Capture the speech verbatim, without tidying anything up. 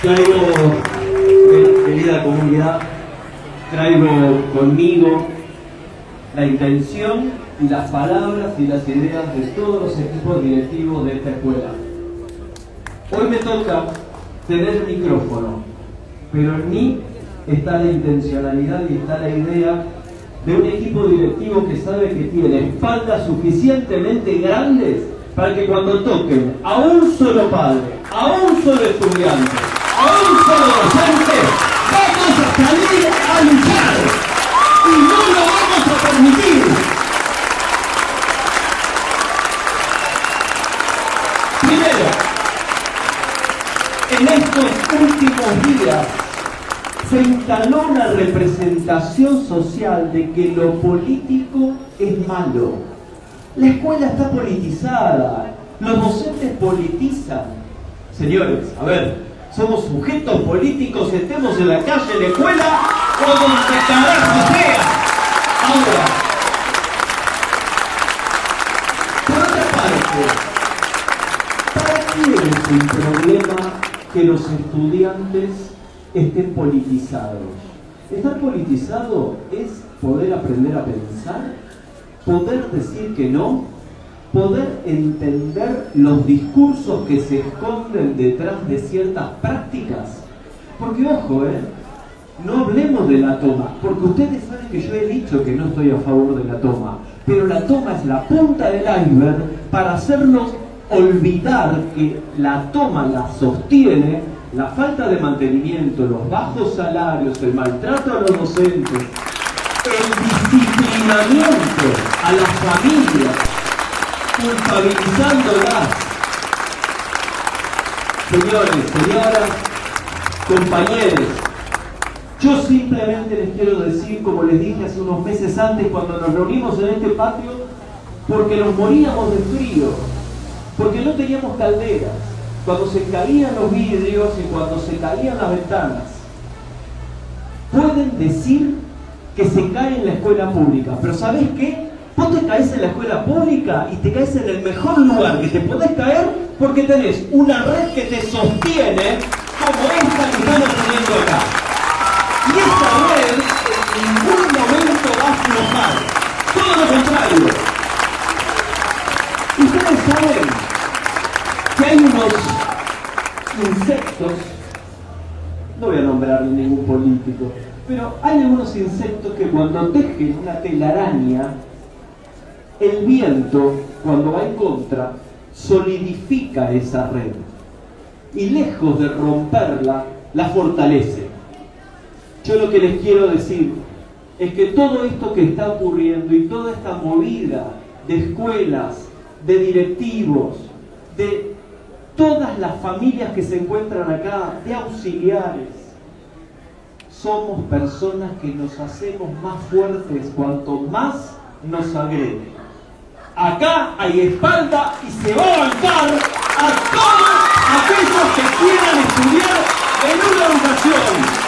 Traigo, querida comunidad, traigo conmigo la intención y las palabras y las ideas de todos los equipos directivos de esta escuela. Hoy me toca tener el micrófono, pero en mí está la intencionalidad y está la idea de un equipo directivo que sabe que tiene espaldas suficientemente grandes para que cuando toquen a un solo padre, a un solo estudiante, a un solo docente, vamos a salir a luchar y no lo vamos a permitir. Primero, en estos últimos días se instaló una representación social de que lo político es malo. La escuela está politizada, los docentes politizan. Señores, a ver, somos sujetos políticos, estemos en la calle, en la escuela o donde carajo sea. Ahora, por otra parte, ¿para qué es un problema que los estudiantes estén politizados? Estar politizado es poder aprender a pensar, poder decir que no, poder entender los discursos que se esconden detrás de ciertas prácticas. Porque ojo, eh, no hablemos de la toma, porque ustedes saben que yo he dicho que no estoy a favor de la toma, pero la toma es la punta del iceberg para hacernos olvidar que la toma la sostiene la falta de mantenimiento, los bajos salarios, el maltrato a los docentes, el disciplinamiento a las familias, culpabilizándolas. Señores, señoras, compañeros, yo simplemente les quiero decir, como les dije hace unos meses antes cuando nos reunimos en este patio, porque nos moríamos de frío, porque no teníamos calderas, cuando se caían los vidrios y cuando se caían las ventanas. Pueden decir que se cae en la escuela pública, pero ¿sabés qué? Vos te caes en la escuela pública y te caes en el mejor lugar que te podés caer porque tenés una red que te sostiene como esta que estamos poniendo acá. Y esta red en ningún momento va a aflojar, todo lo contrario. Ustedes saben que hay unos insectos, no voy a nombrar ningún político, pero hay algunos insectos que cuando tejen una telaraña, el viento, cuando va en contra, solidifica esa red y lejos de romperla, la fortalece. Yo lo que les quiero decir es que todo esto que está ocurriendo y toda esta movida de escuelas, de directivos, de todas las familias que se encuentran acá, de auxiliares, somos personas que nos hacemos más fuertes cuanto más nos agreden. Acá hay espalda y se va a bancar a todos aquellos que quieran estudiar en una educación